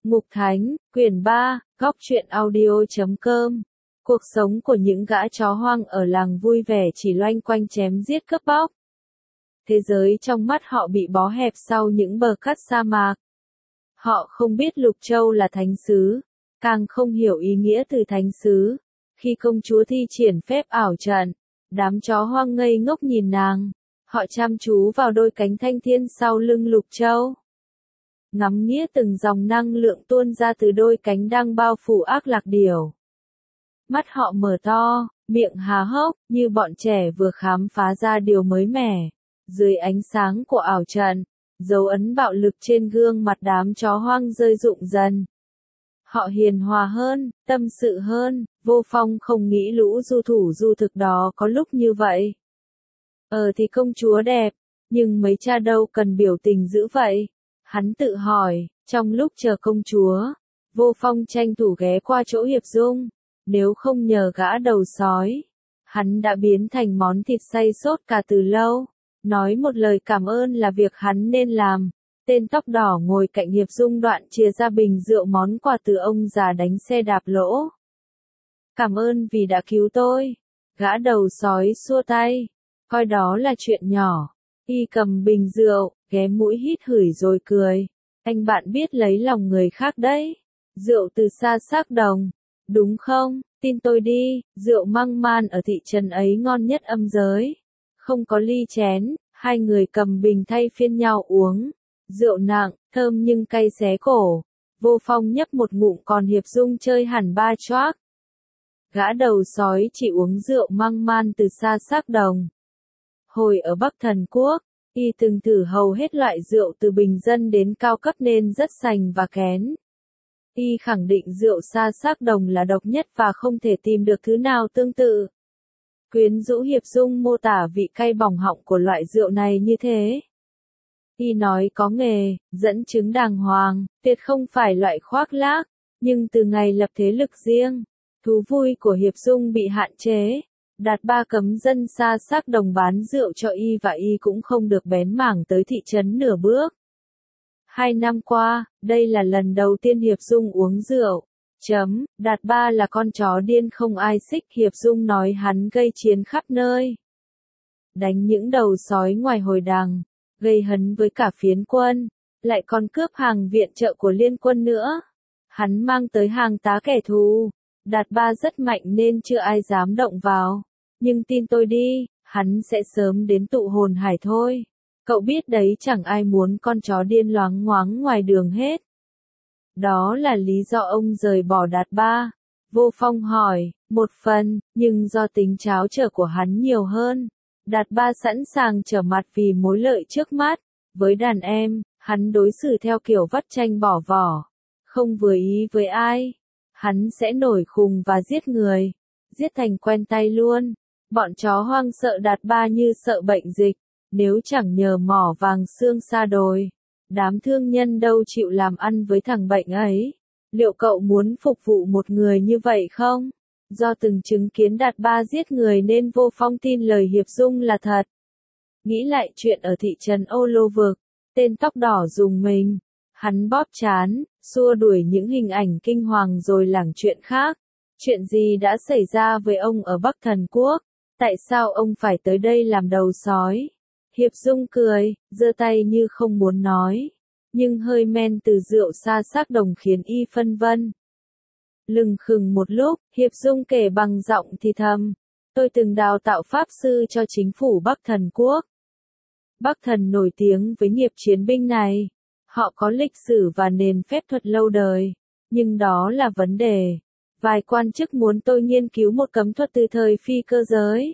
Ngục Thánh, quyển 3, góc truyện audio.com. Cuộc sống của những gã chó hoang ở làng vui vẻ chỉ loanh quanh chém giết cướp bóc. Thế giới trong mắt họ bị bó hẹp sau những bờ cát sa mạc. Họ không biết Lục Châu là thánh sứ, càng không hiểu ý nghĩa từ thánh sứ. Khi công chúa thi triển phép ảo trận, đám chó hoang ngây ngốc nhìn nàng. Họ chăm chú vào đôi cánh thanh thiên sau lưng Lục Châu. Ngắm nghía từng dòng năng lượng tuôn ra từ đôi cánh đang bao phủ ác lạc điểu. Mắt họ mở to, miệng há hốc, như bọn trẻ vừa khám phá ra điều mới mẻ. Dưới ánh sáng của ảo trận, dấu ấn bạo lực trên gương mặt đám chó hoang rơi rụng dần. Họ hiền hòa hơn, tâm sự hơn, Vô Phong không nghĩ lũ du thủ du thực đó có lúc như vậy. Thì công chúa đẹp, nhưng mấy cha đâu cần biểu tình dữ vậy. Hắn tự hỏi, trong lúc chờ công chúa, Vô Phong tranh thủ ghé qua chỗ Hiệp Dung. Nếu không nhờ gã đầu sói, hắn đã biến thành món thịt xay sốt cả từ lâu. Nói một lời cảm ơn là việc hắn nên làm. Tên tóc đỏ ngồi cạnh Hiệp Dung đoạn chia ra bình rượu món quà từ ông già đánh xe đạp lỗ. Cảm ơn vì đã cứu tôi. Gã đầu sói xua tay, coi đó là chuyện nhỏ. Y cầm bình rượu, ghé mũi hít hửi rồi cười. Anh bạn biết lấy lòng người khác đấy. Rượu từ xa xác đồng, đúng không? Tin tôi đi, rượu măng man ở thị trấn ấy ngon nhất âm giới. Không có ly chén, hai người cầm bình thay phiên nhau uống. Rượu nặng, thơm nhưng cay xé cổ. Vô Phong nhấp một ngụm còn Hiệp Dung chơi hẳn ba choác. Gã đầu sói chỉ uống rượu măng man từ xa xác đồng. Hồi ở Bắc Thần Quốc, y từng thử hầu hết loại rượu từ bình dân đến cao cấp nên rất sành và kén. Y khẳng định rượu xa xác đồng là độc nhất và không thể tìm được thứ nào tương tự. Quyến rũ Hiệp Dung mô tả vị cay bỏng họng của loại rượu này như thế. Y nói có nghề, dẫn chứng đàng hoàng, tuyệt không phải loại khoác lác, nhưng từ ngày lập thế lực riêng, thú vui của Hiệp Dung bị hạn chế. Đạt Ba cấm dân xa xác đồng bán rượu cho y và y cũng không được bén mảng tới thị trấn nửa bước. 2 năm qua, đây là lần đầu tiên Hiệp Dung uống rượu. Đạt Ba là con chó điên không ai xích. Hiệp Dung nói hắn gây chiến khắp nơi. Đánh những đầu sói ngoài hồi đằng, gây hấn với cả phiến quân, lại còn cướp hàng viện trợ của liên quân nữa. Hắn mang tới hàng tá kẻ thù. Đạt Ba rất mạnh nên chưa ai dám động vào. Nhưng tin tôi đi, hắn sẽ sớm đến tụ hồn hải thôi. Cậu biết đấy, chẳng ai muốn con chó điên loáng ngoáng ngoài đường hết. Đó là lý do ông rời bỏ Đạt Ba. Vô Phong hỏi, một phần, nhưng do tính tráo trở của hắn nhiều hơn. Đạt Ba sẵn sàng trở mặt vì mối lợi trước mắt. Với đàn em, hắn đối xử theo kiểu vắt chanh bỏ vỏ. Không vừa ý với ai, hắn sẽ nổi khùng và giết người. Giết thành quen tay luôn. Bọn chó hoang sợ Đạt Ba như sợ bệnh dịch. Nếu chẳng nhờ mỏ vàng xương xa đồi, đám thương nhân đâu chịu làm ăn với thằng bệnh ấy. Liệu cậu muốn phục vụ một người như vậy không? Do từng chứng kiến Đạt Ba giết người nên Vô Phong tin lời Hiệp Dung là thật. Nghĩ lại chuyện ở thị trấn Ô Lô Vực, tên tóc đỏ dùng mình. Hắn bóp trán, xua đuổi những hình ảnh kinh hoàng rồi lảng chuyện khác. Chuyện gì đã xảy ra với ông ở Bắc Thần Quốc? Tại sao ông phải tới đây làm đầu sói? Hiệp Dung cười, giơ tay như không muốn nói. Nhưng hơi men từ rượu xa xác đồng khiến y phân vân. Lừng khừng một lúc, Hiệp Dung kể bằng giọng thì thầm. Tôi từng đào tạo pháp sư cho chính phủ Bắc Thần Quốc. Bắc Thần nổi tiếng với nghiệp chiến binh này. Họ có lịch sử và nền phép thuật lâu đời. Nhưng đó là vấn đề. Vài quan chức muốn tôi nghiên cứu một cấm thuật từ thời phi cơ giới.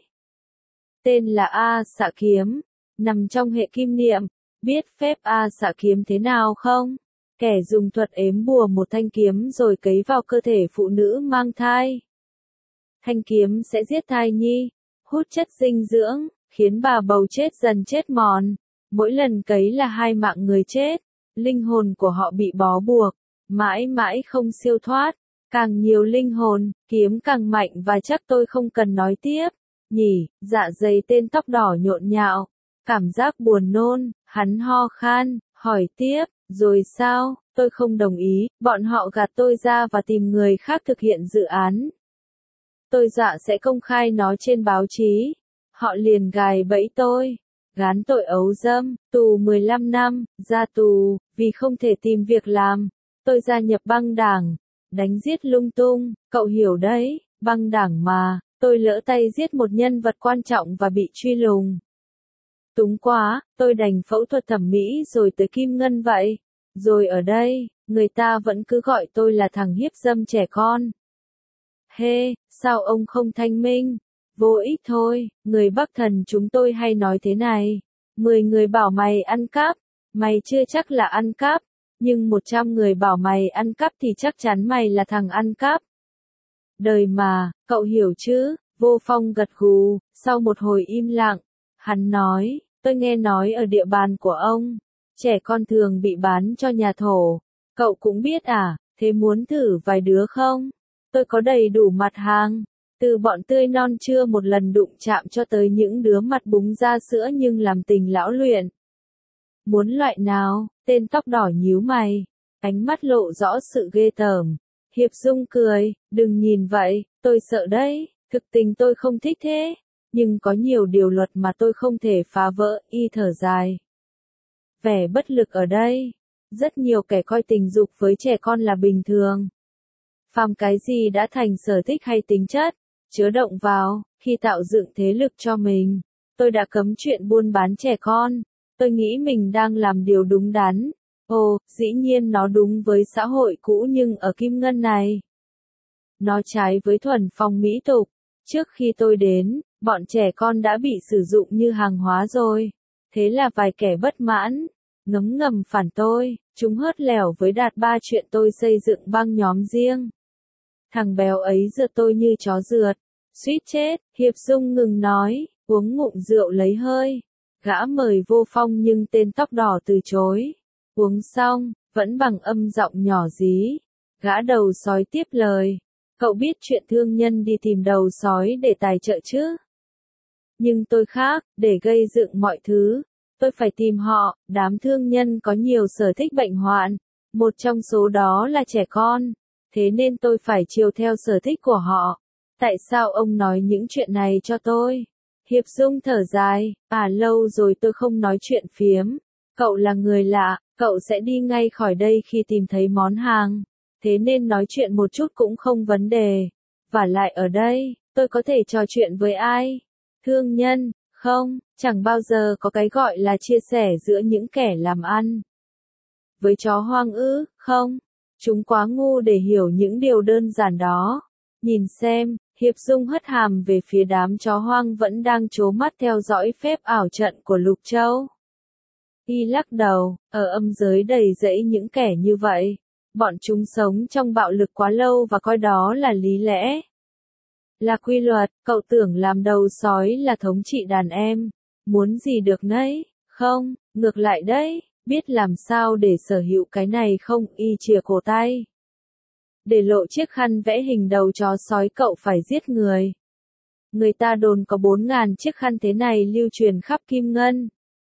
Tên là A Xạ Kiếm. Nằm trong hệ kim niệm. Biết phép A Xạ Kiếm thế nào không? Kẻ dùng thuật ếm bùa một thanh kiếm rồi cấy vào cơ thể phụ nữ mang thai. Thanh kiếm sẽ giết thai nhi, hút chất dinh dưỡng, khiến bà bầu chết dần chết mòn. Mỗi lần cấy là 2 mạng người chết. Linh hồn của họ bị bó buộc, mãi mãi không siêu thoát. Càng nhiều linh hồn, kiếm càng mạnh và chắc tôi không cần nói tiếp. Nhỉ, dạ dày tên tóc đỏ nhộn nhạo. Cảm giác buồn nôn, hắn ho khan, hỏi tiếp, Rồi sao, tôi không đồng ý, bọn họ gạt tôi ra và tìm người khác thực hiện dự án. Tôi dạ sẽ công khai nó trên báo chí. Họ liền gài bẫy tôi, gán tội ấu dâm, tù 15 năm, ra tù, vì không thể tìm việc làm. Tôi gia nhập băng đảng, đánh giết lung tung, cậu hiểu đấy, băng đảng mà, tôi lỡ tay giết một nhân vật quan trọng và bị truy lùng. Túng quá, tôi đành phẫu thuật thẩm mỹ rồi tới Kim Ngân vậy. Rồi ở đây, người ta vẫn cứ gọi tôi là thằng hiếp dâm trẻ con. Hê, sao ông không thanh minh? Vô ích thôi, người Bắc Thần chúng tôi hay nói thế này. 10 người bảo mày ăn cắp, mày chưa chắc là ăn cắp. Nhưng 100 người bảo mày ăn cắp thì chắc chắn mày là thằng ăn cắp. Đời mà, cậu hiểu chứ? Vô Phong gật gù, sau một hồi im lặng. Hắn nói, tôi nghe nói ở địa bàn của ông, trẻ con thường bị bán cho nhà thổ. Cậu cũng biết à, thế muốn thử vài đứa không? Tôi có đầy đủ mặt hàng, từ bọn tươi non chưa một lần đụng chạm cho tới những đứa mặt búng ra sữa nhưng làm tình lão luyện. Muốn loại nào? Tên tóc đỏ nhíu mày, ánh mắt lộ rõ sự ghê tởm. Hiệp Dung cười, đừng nhìn vậy, tôi sợ đấy, thực tình tôi không thích thế. Nhưng có nhiều điều luật mà tôi không thể phá vỡ, y thở dài. Vẻ bất lực ở đây. Rất nhiều kẻ coi tình dục với trẻ con là bình thường. Phàm cái gì đã thành sở thích hay tính chất, chứa động vào, khi tạo dựng thế lực cho mình. Tôi đã cấm chuyện buôn bán trẻ con. Tôi nghĩ mình đang làm điều đúng đắn. Ồ, dĩ nhiên nó đúng với xã hội cũ nhưng ở Kim Ngân này. Nó trái với thuần phong mỹ tục. Trước khi tôi đến, bọn trẻ con đã bị sử dụng như hàng hóa rồi. Thế là vài kẻ bất mãn, ngấm ngầm phản tôi, chúng hớt lèo với Đạt Ba chuyện tôi xây dựng băng nhóm riêng. Thằng béo ấy rượt tôi như chó rượt, suýt chết, Hiệp Dung ngừng nói, uống ngụm rượu lấy hơi. Gã mời Vô Phong nhưng tên tóc đỏ từ chối. Uống xong, vẫn bằng âm giọng nhỏ dí. Gã đầu sói tiếp lời. Cậu biết chuyện thương nhân đi tìm đầu sói để tài trợ chứ? Nhưng tôi khác, để gây dựng mọi thứ. Tôi phải tìm họ, đám thương nhân có nhiều sở thích bệnh hoạn. Một trong số đó là trẻ con. Thế nên tôi phải chiều theo sở thích của họ. Tại sao ông nói những chuyện này cho tôi? Hiệp Dung thở dài, lâu rồi tôi không nói chuyện phiếm. Cậu là người lạ, cậu sẽ đi ngay khỏi đây khi tìm thấy món hàng. Thế nên nói chuyện một chút cũng không vấn đề. Vả lại ở đây, tôi có thể trò chuyện với ai? Thương nhân, không, chẳng bao giờ có cái gọi là chia sẻ giữa những kẻ làm ăn. Với chó hoang ư, không? Chúng quá ngu để hiểu những điều đơn giản đó. Nhìn xem, Hiệp Dung hất hàm về phía đám chó hoang vẫn đang trố mắt theo dõi phép ảo trận của Lục Châu. Y lắc đầu, ở âm giới đầy rẫy những kẻ như vậy. Bọn chúng sống trong bạo lực quá lâu và coi đó là lý lẽ. Là quy luật, cậu tưởng làm đầu sói là thống trị đàn em. Muốn gì được nấy, không, ngược lại đấy, biết làm sao để sở hữu cái này không, y chìa cổ tay. Để lộ chiếc khăn vẽ hình đầu chó sói cậu phải giết người. Người ta đồn có 4.000 chiếc khăn thế này lưu truyền khắp Kim Ngân.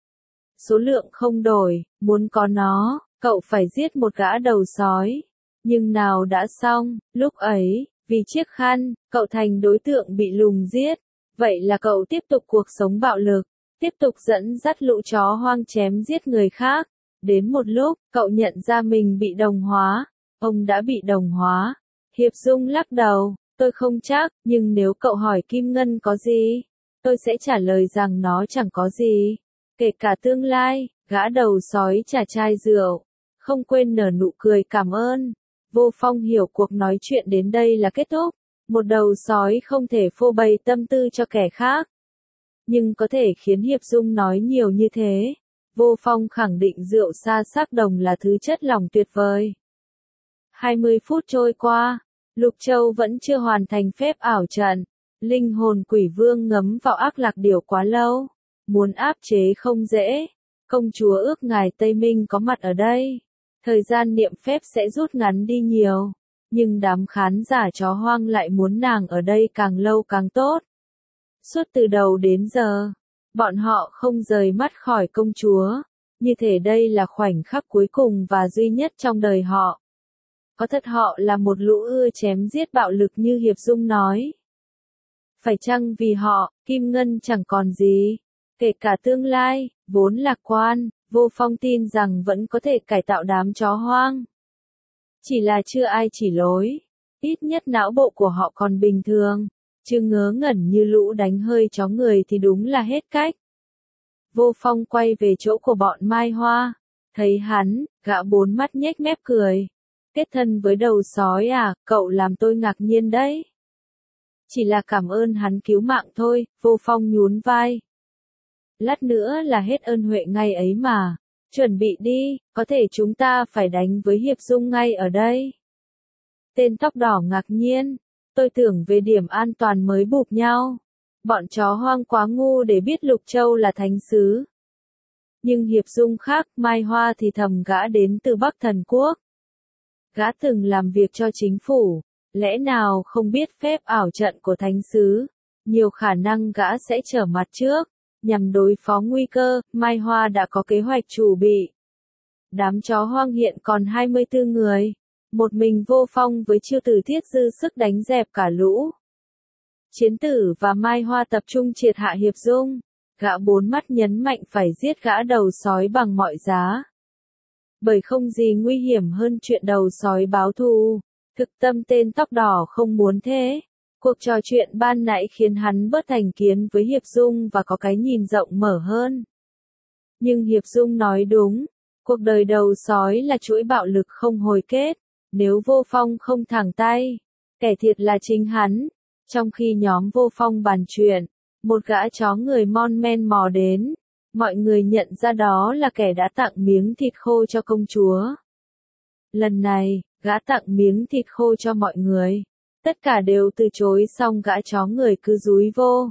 Số lượng không đổi, muốn có nó, cậu phải giết một gã đầu sói. Nhưng nào đã xong, lúc ấy, vì chiếc khăn, cậu thành đối tượng bị lùng giết. Vậy là cậu tiếp tục cuộc sống bạo lực, tiếp tục dẫn dắt lũ chó hoang chém giết người khác. Đến một lúc, cậu nhận ra mình bị đồng hóa. Ông đã bị đồng hóa. Hiệp Dung lắc đầu, tôi không chắc, nhưng nếu cậu hỏi Kim Ngân có gì, tôi sẽ trả lời rằng nó chẳng có gì. Kể cả tương lai, gã đầu sói trả chai rượu, không quên nở nụ cười cảm ơn. Vô Phong hiểu cuộc nói chuyện đến đây là kết thúc. Một đầu sói không thể phô bày tâm tư cho kẻ khác, nhưng có thể khiến Hiệp Dung nói nhiều như thế. Vô Phong khẳng định rượu sa sắc đồng là thứ chất lỏng tuyệt vời. 20 phút trôi qua, Lục Châu vẫn chưa hoàn thành phép ảo trận. Linh hồn quỷ vương ngấm vào ác lạc điểu quá lâu. Muốn áp chế không dễ. Công chúa ước ngài Tây Minh có mặt ở đây. Thời gian niệm phép sẽ rút ngắn đi nhiều. Nhưng đám khán giả chó hoang lại muốn nàng ở đây càng lâu càng tốt. Suốt từ đầu đến giờ, bọn họ không rời mắt khỏi công chúa. như thể đây là khoảnh khắc cuối cùng và duy nhất trong đời họ. Có thật họ là một lũ ưa chém giết bạo lực như Hiệp Dung nói? Phải chăng vì họ, Kim Ngân chẳng còn gì, kể cả tương lai, vốn lạc quan, Vô Phong tin rằng vẫn có thể cải tạo đám chó hoang. Chỉ là chưa ai chỉ lối, ít nhất não bộ của họ còn bình thường, chứ ngớ ngẩn như lũ đánh hơi chó người thì đúng là hết cách. Vô Phong quay về chỗ của bọn Mai Hoa, thấy hắn, gã bốn mắt nhếch mép cười. Kết thân với đầu sói à, cậu làm tôi ngạc nhiên đấy. Chỉ là cảm ơn hắn cứu mạng thôi, Vô Phong nhún vai. Lát nữa là hết ơn huệ ngay ấy mà, chuẩn bị đi, có thể chúng ta phải đánh với Hiệp Dung ngay ở đây. Tên tóc đỏ ngạc nhiên, tôi tưởng về điểm an toàn mới bụp nhau. Bọn chó hoang quá ngu để biết Lục Châu là thánh xứ. Nhưng Hiệp Dung khác, Mai Hoa thì thầm gã đến từ Bắc Thần Quốc. Gã từng làm việc cho chính phủ, lẽ nào không biết phép ảo trận của thánh xứ, nhiều khả năng gã sẽ trở mặt trước, nhằm đối phó nguy cơ, Mai Hoa đã có kế hoạch chuẩn bị. Đám chó hoang hiện còn 24 người, một mình Vô Phong với chiêu tử thiết dư sức đánh dẹp cả lũ. Chiến tử và Mai Hoa tập trung triệt hạ Hiệp Dung, gã bốn mắt nhấn mạnh phải giết gã đầu sói bằng mọi giá. Bởi không gì nguy hiểm hơn chuyện đầu sói báo thù, thực tâm tên tóc đỏ không muốn thế. Cuộc trò chuyện ban nãy khiến hắn bớt thành kiến với Hiệp Dung và có cái nhìn rộng mở hơn. Nhưng Hiệp Dung nói đúng, cuộc đời đầu sói là chuỗi bạo lực không hồi kết, nếu Vô Phong không thẳng tay, kẻ thiệt là chính hắn. Trong khi nhóm Vô Phong bàn chuyện, một gã chó người mon men mò đến, mọi người nhận ra đó là kẻ đã tặng miếng thịt khô cho công chúa. Lần này, gã tặng miếng thịt khô cho mọi người. Tất cả đều từ chối xong gã chó người cứ dúi vô.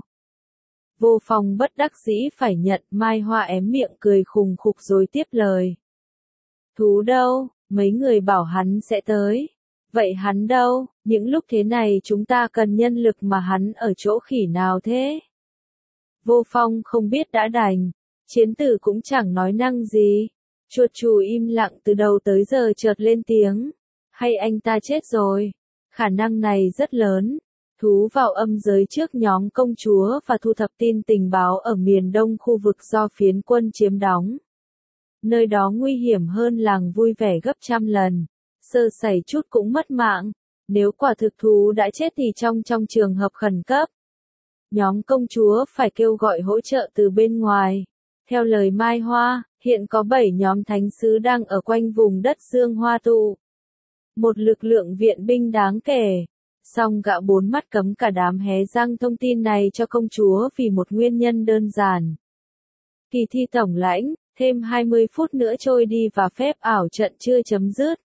Vô Phong bất đắc dĩ phải nhận, Mai Hoa ém miệng cười khùng khục rồi tiếp lời. Thú đâu, mấy người bảo hắn sẽ tới. Vậy hắn đâu, những lúc thế này chúng ta cần nhân lực mà hắn ở chỗ khỉ nào thế? Vô Phong không biết đã đành, chiến tử cũng chẳng nói năng gì. Chuột chù im lặng từ đầu tới giờ chợt lên tiếng. Hay anh ta chết rồi? Khả năng này rất lớn. Thú vào âm giới trước nhóm công chúa và thu thập tin tình báo ở miền đông khu vực do phiến quân chiếm đóng. Nơi đó nguy hiểm hơn làng vui vẻ gấp trăm lần. Sơ sẩy chút cũng mất mạng. Nếu quả thực thú đã chết thì trong trường hợp khẩn cấp, nhóm công chúa phải kêu gọi hỗ trợ từ bên ngoài. Theo lời Mai Hoa, hiện có 7 nhóm thánh sứ đang ở quanh vùng đất Dương Hoa tụ. Một lực lượng viện binh đáng kể. Song gã bốn mắt cấm cả đám hé răng thông tin này cho công chúa vì một nguyên nhân đơn giản. Kỳ thi tổng lãnh, thêm 20 phút nữa trôi đi và phép ảo trận chưa chấm dứt.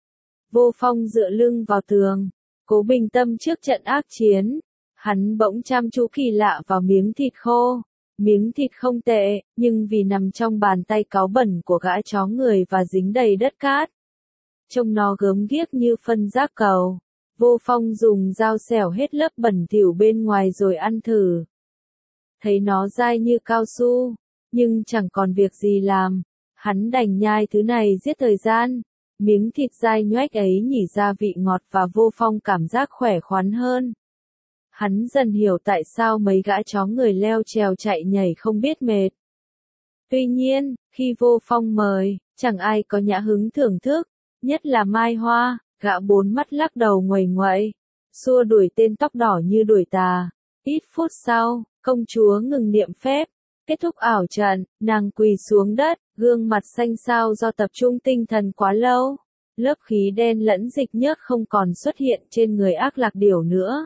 Vô Phong dựa lưng vào tường, cố bình tâm trước trận ác chiến. Hắn bỗng chăm chú kỳ lạ vào miếng thịt khô. Miếng thịt không tệ, nhưng vì nằm trong bàn tay cáu bẩn của gã chó người và dính đầy đất cát. Trông nó gớm ghiếc như phân rác cầu. Vô Phong dùng dao xẻo hết lớp bẩn thỉu bên ngoài rồi ăn thử. Thấy nó dai như cao su, nhưng chẳng còn việc gì làm. Hắn đành nhai thứ này giết thời gian. Miếng thịt dai nhoách ấy nhỉ ra vị ngọt và Vô Phong cảm giác khỏe khoắn hơn. Hắn dần hiểu tại sao mấy gã chó người leo trèo chạy nhảy không biết mệt. Tuy nhiên, khi Vô Phong mời, chẳng ai có nhã hứng thưởng thức, nhất là Mai Hoa, gã bốn mắt lắc đầu nguầy nguậy, xua đuổi tên tóc đỏ như đuổi tà. Ít phút sau, công chúa ngừng niệm phép, kết thúc ảo trận, nàng quỳ xuống đất, gương mặt xanh xao do tập trung tinh thần quá lâu. Lớp khí đen lẫn dịch nhớt không còn xuất hiện trên người ác lạc điểu nữa.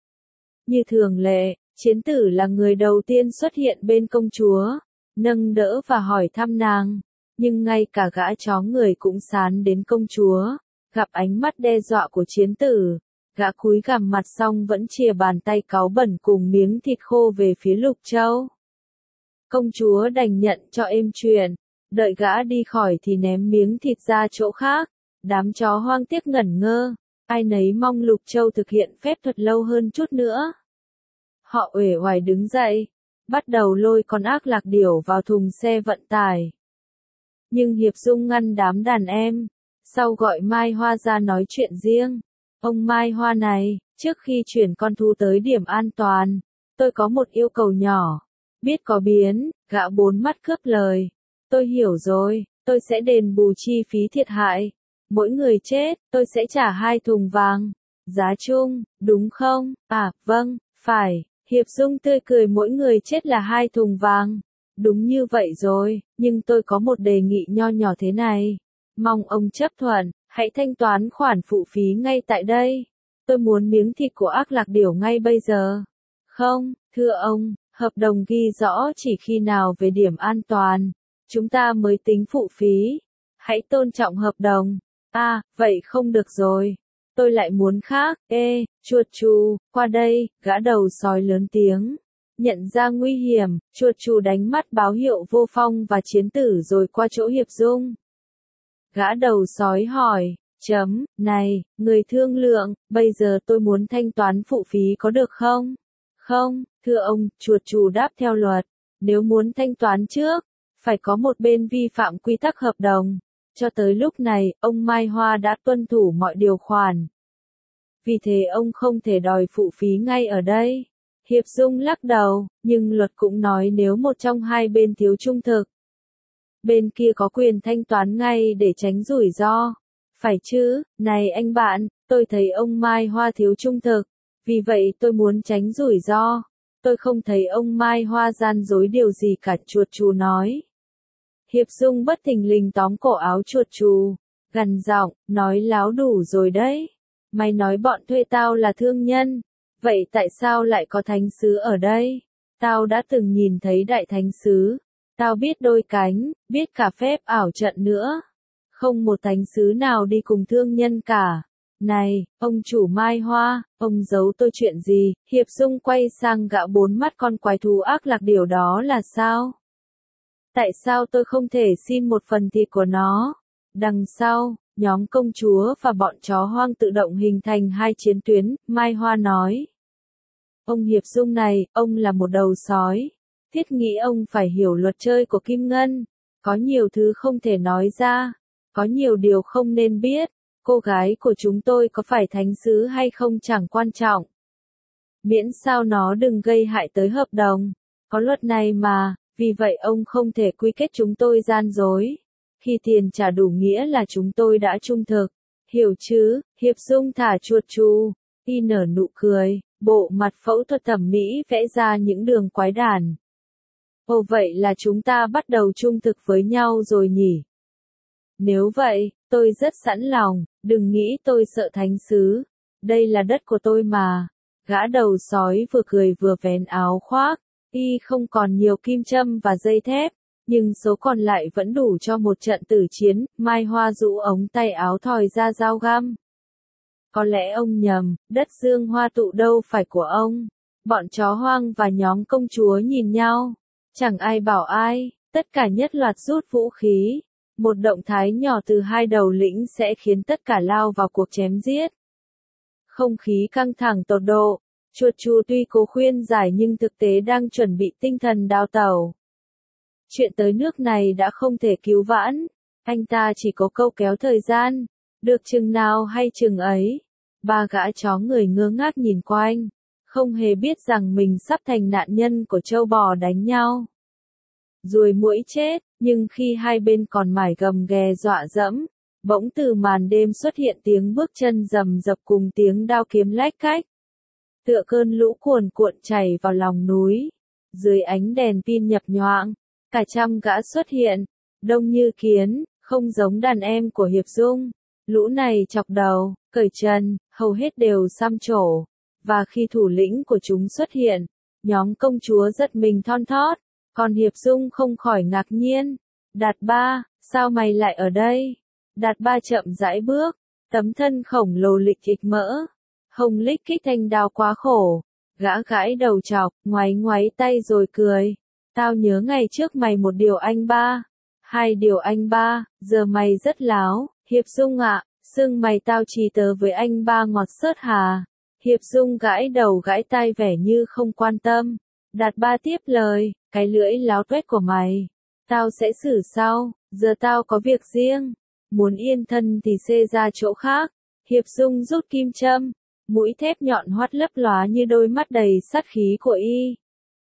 Như thường lệ, chiến tử là người đầu tiên xuất hiện bên công chúa, nâng đỡ và hỏi thăm nàng. Nhưng ngay cả gã chó người cũng sán đến công chúa, gặp ánh mắt đe dọa của chiến tử. Gã cúi gằm mặt xong vẫn chìa bàn tay cáu bẩn cùng miếng thịt khô về phía Lục Châu. Công chúa đành nhận cho êm chuyện, đợi gã đi khỏi thì ném miếng thịt ra chỗ khác. Đám chó hoang tiếc ngẩn ngơ, ai nấy mong Lục Châu thực hiện phép thuật lâu hơn chút nữa. Họ uể oải đứng dậy, bắt đầu lôi con ác lạc điểu vào thùng xe vận tải. Nhưng Hiệp Dung ngăn đám đàn em, sau gọi Mai Hoa ra nói chuyện riêng. Ông Mai Hoa này, trước khi chuyển con thú tới điểm an toàn, tôi có một yêu cầu nhỏ. Biết có biến, gã bốn mắt cướp lời. Tôi hiểu rồi, tôi sẽ đền bù chi phí thiệt hại. Mỗi người chết, tôi sẽ trả 2 thùng vàng. Giá chung, đúng không? À, vâng, phải. Hiệp Dung tươi cười, mỗi người chết là 2 thùng vàng. Đúng như vậy rồi, nhưng tôi có một đề nghị nho nhỏ thế này. Mong ông chấp thuận, hãy thanh toán khoản phụ phí ngay tại đây. Tôi muốn miếng thịt của ác lạc điểu ngay bây giờ. Không, thưa ông, hợp đồng ghi rõ chỉ khi nào về điểm an toàn, chúng ta mới tính phụ phí. Hãy tôn trọng hợp đồng. À, vậy không được rồi. Tôi lại muốn khác. Ê, chuột chù, qua đây, gã đầu sói lớn tiếng. Nhận ra nguy hiểm, chuột chù đánh mắt báo hiệu vô phong và chiến tử rồi qua chỗ Hiệp Dung. Gã đầu sói hỏi, này, người thương lượng, bây giờ tôi muốn thanh toán phụ phí có được không? Không, thưa ông, chuột chù đáp theo luật. Nếu muốn thanh toán trước, phải có một bên vi phạm quy tắc hợp đồng. Cho tới lúc này, ông Mai Hoa đã tuân thủ mọi điều khoản. Vì thế ông không thể đòi phụ phí ngay ở đây. Hiệp Dung lắc đầu, nhưng luật cũng nói nếu một trong hai bên thiếu trung thực, bên kia có quyền thanh toán ngay để tránh rủi ro. Phải chứ, này anh bạn, tôi thấy ông Mai Hoa thiếu trung thực, vì vậy tôi muốn tránh rủi ro. Tôi không thấy ông Mai Hoa gian dối điều gì cả, chuột chù nói. Hiệp Dung bất thình lình tóm cổ áo chuột chù, gằn giọng, nói láo đủ rồi đấy. Mày nói bọn thuê tao là thương nhân, vậy tại sao lại có thánh sứ ở đây? Tao đã từng nhìn thấy đại thánh sứ, tao biết đôi cánh, biết cả phép ảo trận nữa. Không một thánh sứ nào đi cùng thương nhân cả. Này, ông chủ Mai Hoa, ông giấu tôi chuyện gì? Hiệp Dung quay sang gã bốn mắt con quái thú ác lạc điểu đó là sao? Tại sao tôi không thể xin một phần thịt của nó? Đằng sau, nhóm công chúa và bọn chó hoang tự động hình thành hai chiến tuyến, Mai Hoa nói. Ông Hiệp Dung này, ông là một đầu sói. Thiết nghĩ ông phải hiểu luật chơi của Kim Ngân. Có nhiều thứ không thể nói ra. Có nhiều điều không nên biết. Cô gái của chúng tôi có phải thánh sứ hay không chẳng quan trọng. Miễn sao nó đừng gây hại tới hợp đồng. Có luật này mà, vì vậy ông không thể quy kết chúng tôi gian dối. Khi tiền trả đủ nghĩa là chúng tôi đã trung thực. Hiểu chứ? Hiệp Dung thả chuột chù. Y nở nụ cười, bộ mặt phẫu thuật thẩm mỹ vẽ ra những đường quái đản. Ồ, vậy là chúng ta bắt đầu trung thực với nhau rồi nhỉ? Nếu vậy, tôi rất sẵn lòng, đừng nghĩ tôi sợ thánh sứ. Đây là đất của tôi mà. Gã đầu sói vừa cười vừa vén áo khoác. Y không còn nhiều kim châm và dây thép, nhưng số còn lại vẫn đủ cho một trận tử chiến. Mai Hoa rũ ống tay áo thòi ra dao găm. Có lẽ ông nhầm, đất Dương Hoa Tụ đâu phải của ông. Bọn chó hoang và nhóm công chúa nhìn nhau. Chẳng ai bảo ai, tất cả nhất loạt rút vũ khí. Một động thái nhỏ từ hai đầu lĩnh sẽ khiến tất cả lao vào cuộc chém giết. Không khí căng thẳng tột độ. Chuột chù tuy cố khuyên giải nhưng thực tế đang chuẩn bị tinh thần đào tẩu. Chuyện tới nước này đã không thể cứu vãn. Anh ta chỉ có câu kéo thời gian. Được chừng nào hay chừng ấy. Ba gã chó người ngơ ngác nhìn quanh. Không hề biết rằng mình sắp thành nạn nhân của trâu bò đánh nhau. Ruồi muỗi chết, nhưng khi hai bên còn mải gầm ghè dọa dẫm, bỗng từ màn đêm xuất hiện tiếng bước chân rầm rập cùng tiếng đao kiếm lách cách. Tựa cơn lũ cuồn cuộn chảy vào lòng núi. Dưới ánh đèn pin nhập nhoạng, cả trăm gã xuất hiện, đông như kiến, không giống đàn em của Hiệp Dung. Lũ này chọc đầu, cởi chân, hầu hết đều xăm trổ. Và khi thủ lĩnh của chúng xuất hiện, nhóm công chúa giật mình thon thót, còn Hiệp Dung không khỏi ngạc nhiên. Đạt Ba, sao mày lại ở đây? Đạt Ba chậm rãi bước, tấm thân khổng lồ lịch kịch mỡ. Hồng lích kích thanh đao quá khổ. Gã gãi đầu chọc, ngoáy tay rồi cười. Tao nhớ ngày trước mày một điều anh ba. Hai điều anh ba, giờ mày rất láo. Hiệp Dung ạ, xưng mày tao chỉ tớ với anh ba ngọt xớt hà. Hiệp Dung gãi đầu gãi tai vẻ như không quan tâm. Đạt Ba tiếp lời, cái lưỡi láo tuét của mày. Tao sẽ xử sau, giờ tao có việc riêng, muốn yên thân thì xê ra chỗ khác. Hiệp Dung rút kim châm, mũi thép nhọn hoắt lấp lóa như đôi mắt đầy sát khí của y.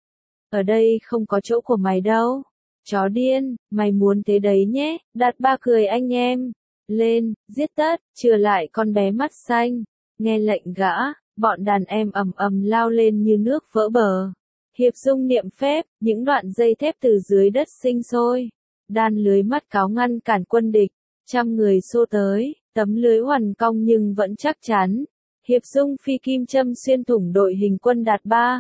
Ở đây không có chỗ của mày đâu. Chó điên, mày muốn thế đấy nhé, Đạt Ba cười anh em. Lên, giết tất, trừ lại con bé mắt xanh. Nghe lệnh gã, bọn đàn em ầm ầm lao lên như nước vỡ bờ. Hiệp Dung niệm phép, những đoạn dây thép từ dưới đất sinh sôi. Đan lưới mắt cáo ngăn cản quân địch, trăm người xô tới, tấm lưới hoàn cong nhưng vẫn chắc chắn. Hiệp Dung phi kim châm xuyên thủng đội hình quân Đạt Ba.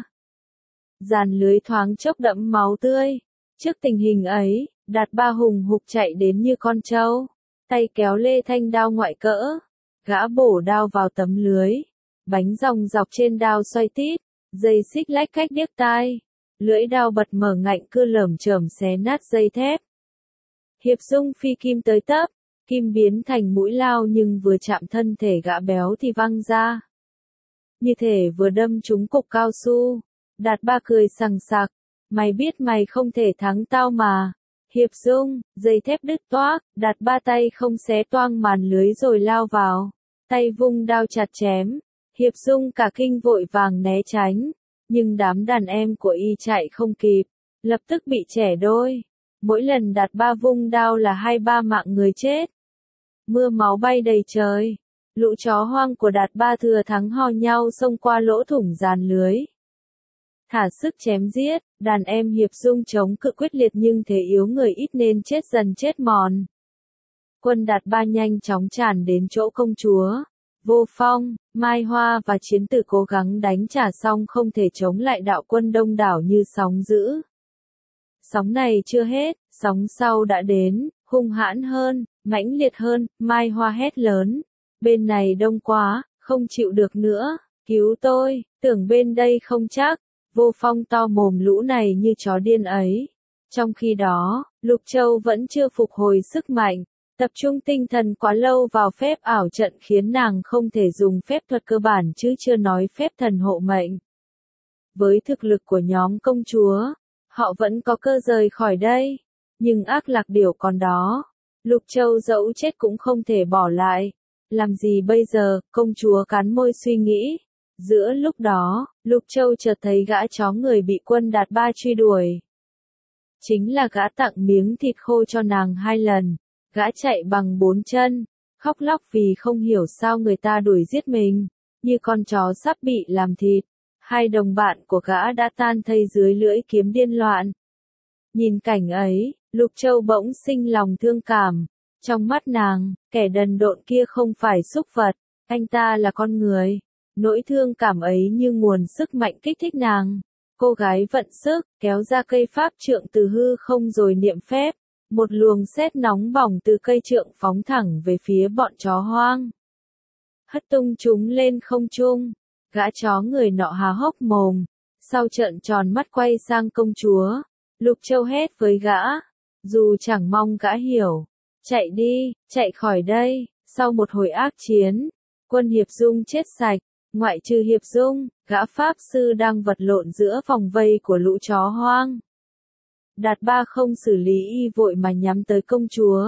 Dàn lưới thoáng chốc đẫm máu tươi. Trước tình hình ấy, Đạt Ba hùng hục chạy đến như con trâu, tay kéo lê thanh đao ngoại cỡ, gã bổ đao vào tấm lưới, bánh ròng dọc trên đao xoay tít, dây xích lách cách điếc tai, lưỡi đao bật mở ngạnh cưa lởm chởm xé nát dây thép. Hiệp Dung phi kim tới tấp, kim biến thành mũi lao nhưng vừa chạm thân thể gã béo thì văng ra. Như thể vừa đâm trúng cục cao su. Đạt Ba cười sằng sặc, mày biết mày không thể thắng tao mà. Hiệp Dung, dây thép đứt toác, Đạt Ba tay không xé toang màn lưới rồi lao vào, tay vung đao chặt chém. Hiệp Dung cả kinh vội vàng né tránh, nhưng đám đàn em của y chạy không kịp, lập tức bị chẻ đôi. Mỗi lần Đạt Ba vung đao là 2-3 mạng người chết. Mưa máu bay đầy trời, lũ chó hoang của Đạt Ba thừa thắng hò nhau xông qua lỗ thủng dàn lưới. Thả sức chém giết, đàn em Hiệp Dung chống cự quyết liệt nhưng thế yếu người ít nên chết dần chết mòn. Quân Đạt Ba nhanh chóng tràn đến chỗ công chúa. Vô Phong, Mai Hoa và Chiến Tử cố gắng đánh trả xong không thể chống lại đạo quân đông đảo như sóng dữ. Sóng này chưa hết, sóng sau đã đến, hung hãn hơn, mãnh liệt hơn, Mai Hoa hét lớn. Bên này đông quá, không chịu được nữa, cứu tôi, tưởng bên đây không chắc. Vô Phong to mồm lũ này như chó điên ấy. Trong khi đó, Lục Châu vẫn chưa phục hồi sức mạnh, tập trung tinh thần quá lâu vào phép ảo trận khiến nàng không thể dùng phép thuật cơ bản chứ chưa nói phép thần hộ mệnh. Với thực lực của nhóm công chúa, họ vẫn có cơ rời khỏi đây, nhưng ác lạc điểu còn đó. Lục Châu dẫu chết cũng không thể bỏ lại. Làm gì bây giờ, công chúa cắn môi suy nghĩ. Giữa lúc đó, Lục Châu chợt thấy gã chó người bị quân Đạt Ba truy đuổi. Chính là gã tặng miếng thịt khô cho nàng 2 lần. Gã chạy bằng 4 chân, khóc lóc vì không hiểu sao người ta đuổi giết mình, như con chó sắp bị làm thịt. 2 đồng bạn của gã đã tan thây dưới lưỡi kiếm điên loạn. Nhìn cảnh ấy, Lục Châu bỗng sinh lòng thương cảm. Trong mắt nàng, kẻ đần độn kia không phải súc vật, anh ta là con người. Nỗi thương cảm ấy như nguồn sức mạnh kích thích nàng. Cô gái vận sức, kéo ra cây pháp trượng từ hư không rồi niệm phép. Một luồng sét nóng bỏng từ cây trượng phóng thẳng về phía bọn chó hoang. Hất tung chúng lên không trung. Gã chó người nọ há hốc mồm. Sau trợn tròn mắt quay sang công chúa. Lục Châu hét với gã. Dù chẳng mong gã hiểu. Chạy đi, chạy khỏi đây. Sau một hồi ác chiến, quân Hiệp Dung chết sạch. Ngoại trừ Hiệp Dung, gã pháp sư đang vật lộn giữa vòng vây của lũ chó hoang. Đạt Ba không xử lý y vội mà nhắm tới công chúa.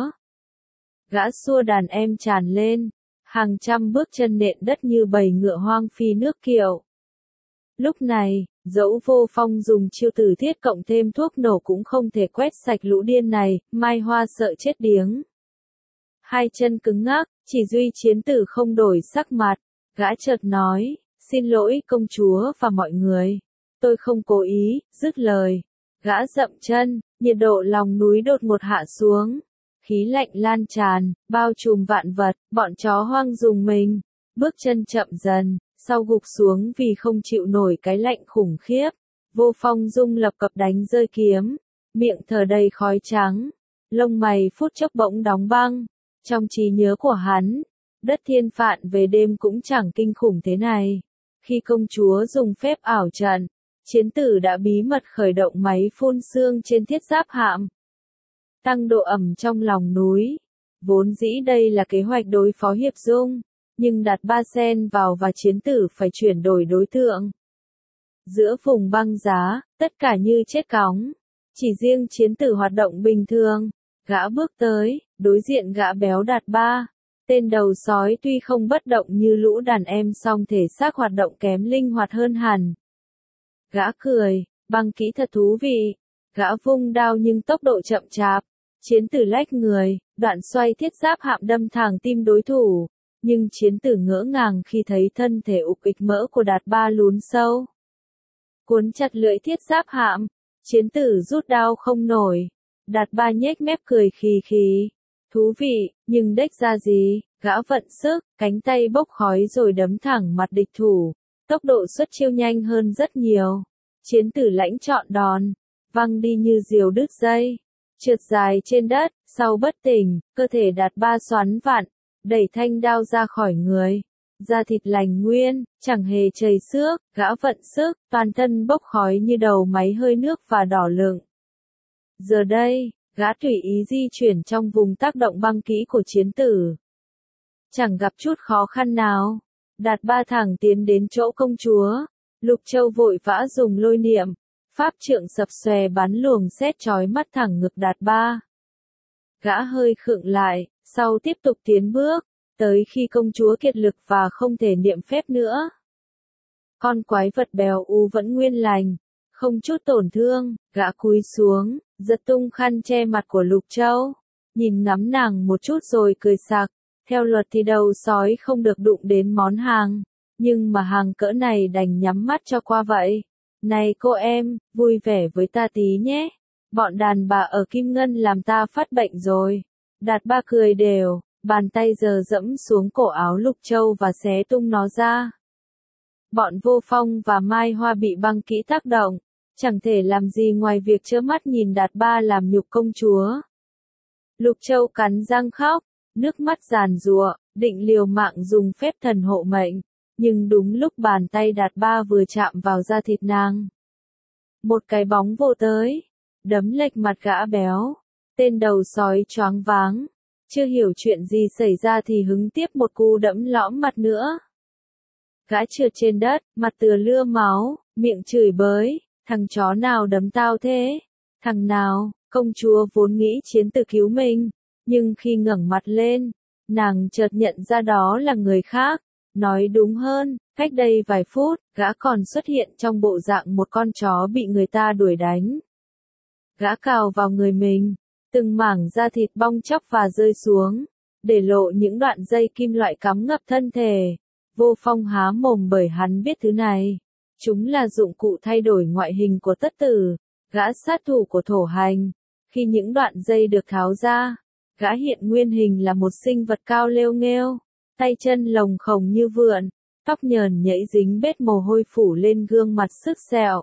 Gã xua đàn em tràn lên, hàng trăm bước chân nện đất như bầy ngựa hoang phi nước kiệu. Lúc này, dẫu Vô Phong dùng chiêu tử thiết cộng thêm thuốc nổ cũng không thể quét sạch lũ điên này, Mai Hoa sợ chết điếng. 2 chân cứng ngắc, chỉ duy Chiến Tử không đổi sắc mặt. Gã chợt nói, xin lỗi công chúa và mọi người. Tôi không cố ý, dứt lời. Gã dậm chân, nhiệt độ lòng núi đột ngột hạ xuống. Khí lạnh lan tràn, bao trùm vạn vật, bọn chó hoang rùng mình. Bước chân chậm dần, sau gục xuống vì không chịu nổi cái lạnh khủng khiếp. Vô Phong rung lập cập đánh rơi kiếm, miệng thở đầy khói trắng. Lông mày phút chốc bỗng đóng băng. Trong trí nhớ của hắn, đất Thiên Phạn về đêm cũng chẳng kinh khủng thế này. Khi công chúa dùng phép ảo trận, Chiến Tử đã bí mật khởi động máy phun sương trên thiết giáp hạm. Tăng độ ẩm trong lòng núi. Vốn dĩ đây là kế hoạch đối phó Hiệp Dung, nhưng Đạt Ba xen vào và Chiến Tử phải chuyển đổi đối tượng. Giữa vùng băng giá, tất cả như chết cóng. Chỉ riêng Chiến Tử hoạt động bình thường. Gã bước tới, đối diện gã béo Đạt Ba. Tên đầu sói tuy không bất động như lũ đàn em song thể xác hoạt động kém linh hoạt hơn hẳn. Gã cười, băng kỹ thật thú vị. Gã vung đao nhưng tốc độ chậm chạp. Chiến tử lách người, đoạn xoay thiết giáp hạm đâm thẳng tim đối thủ. Nhưng chiến tử ngỡ ngàng khi thấy thân thể ục ịch mỡ của Đạt Ba lún sâu. Cuốn chặt lưỡi thiết giáp hạm, chiến tử rút đao không nổi. Đạt Ba nhếch mép cười khì khì. Thú vị, nhưng đếch ra gì, gã vận sức, cánh tay bốc khói rồi đấm thẳng mặt địch thủ. Tốc độ xuất chiêu nhanh hơn rất nhiều. Chiến tử lãnh chọn đòn, văng đi như diều đứt dây. Trượt dài trên đất, sau bất tỉnh, cơ thể Đạt Ba xoắn vặn, đẩy thanh đao ra khỏi người. Da thịt lành nguyên, chẳng hề chảy xước, gã vận sức, toàn thân bốc khói như đầu máy hơi nước và đỏ lựng. Giờ đây, gã tùy ý di chuyển trong vùng tác động băng kỹ của chiến tử. Chẳng gặp chút khó khăn nào. Đạt Ba thẳng tiến đến chỗ công chúa. Lục Châu vội vã dùng lôi niệm. Pháp trượng sập xòe bắn luồng sét chói mắt thẳng ngực Đạt Ba. Gã hơi khựng lại, sau tiếp tục tiến bước, tới khi công chúa kiệt lực và không thể niệm phép nữa. Con quái vật bèo u vẫn nguyên lành, không chút tổn thương, gã cúi xuống, giật tung khăn che mặt của Lục Châu, nhìn ngắm nàng một chút rồi cười sặc. Theo luật thì đầu sói không được đụng đến món hàng, nhưng mà hàng cỡ này đành nhắm mắt cho qua vậy. Này cô em, vui vẻ với ta tí nhé. Bọn đàn bà ở Kim Ngân làm ta phát bệnh rồi. Đạt Ba cười đều, bàn tay giờ dẫm xuống cổ áo Lục Châu và xé tung nó ra. Bọn Vô Phong và Mai Hoa bị băng kỹ tác động, chẳng thể làm gì ngoài việc trơ mắt nhìn Đạt Ba làm nhục công chúa. Lục Châu cắn răng khóc, nước mắt giàn giụa, định liều mạng dùng phép thần hộ mệnh, nhưng đúng lúc bàn tay Đạt Ba vừa chạm vào da thịt nàng. Một cái bóng vồ tới, đấm lệch mặt gã béo, tên đầu sói choáng váng, chưa hiểu chuyện gì xảy ra thì hứng tiếp một cú đẫm lõm mặt nữa. Gã trượt trên đất, mặt tựa lưa máu, miệng chửi bới, thằng chó nào đấm tao thế? Thằng nào? Công chúa vốn nghĩ chiến tử cứu mình, nhưng khi ngẩng mặt lên, nàng chợt nhận ra đó là người khác. Nói đúng hơn, cách đây vài phút, gã còn xuất hiện trong bộ dạng một con chó bị người ta đuổi đánh. Gã cào vào người mình, từng mảng da thịt bong chóc và rơi xuống, để lộ những đoạn dây kim loại cắm ngập thân thể. Vô Phong há mồm bởi hắn biết thứ này. Chúng là dụng cụ thay đổi ngoại hình của Tất Tử, gã sát thủ của Thổ Hành. Khi những đoạn dây được tháo ra, gã hiện nguyên hình là một sinh vật cao lêu nghêu, tay chân lồng khổng như vượn, tóc nhờn nhẫy dính bết mồ hôi phủ lên gương mặt sứt sẹo.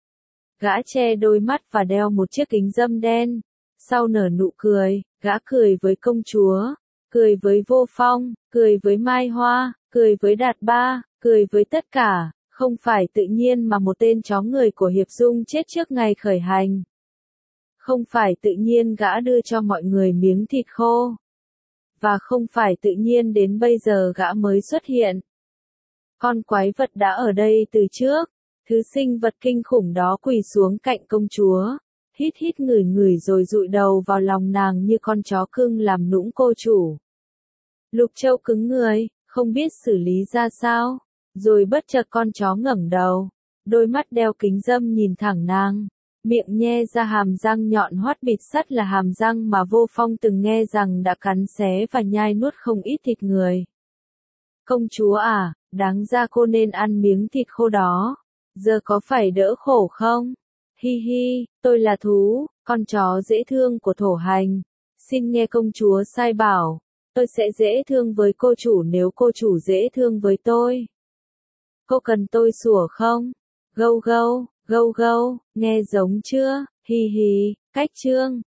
Gã che đôi mắt và đeo một chiếc kính râm đen. Sau nở nụ cười, gã cười với công chúa, cười với Vô Phong, cười với Mai Hoa, cười với Đạt Ba, cười với tất cả, không phải tự nhiên mà một tên chó người của Hiệp Dung chết trước ngày khởi hành. Không phải tự nhiên gã đưa cho mọi người miếng thịt khô. Và không phải tự nhiên đến bây giờ gã mới xuất hiện. Con quái vật đã ở đây từ trước. Thứ sinh vật kinh khủng đó quỳ xuống cạnh công chúa. Hít hít ngửi ngửi rồi dụi đầu vào lòng nàng như con chó cưng làm nũng cô chủ. Lục Châu cứng người, không biết xử lý ra sao. Rồi bất chợt con chó ngẩng đầu. Đôi mắt đeo kính râm nhìn thẳng nàng. Miệng nhe ra hàm răng nhọn hoắt bịt sắt là hàm răng mà Vô Phong từng nghe rằng đã cắn xé và nhai nuốt không ít thịt người. Công chúa à, đáng ra cô nên ăn miếng thịt khô đó. Giờ có phải đỡ khổ không? Hi hi, tôi là thú, con chó dễ thương của Thổ Hành. Xin nghe công chúa sai bảo, tôi sẽ dễ thương với cô chủ nếu cô chủ dễ thương với tôi. Cô cần tôi sủa không? Gâu gâu, gâu gâu, nghe giống chưa? Hi hi, cách chương.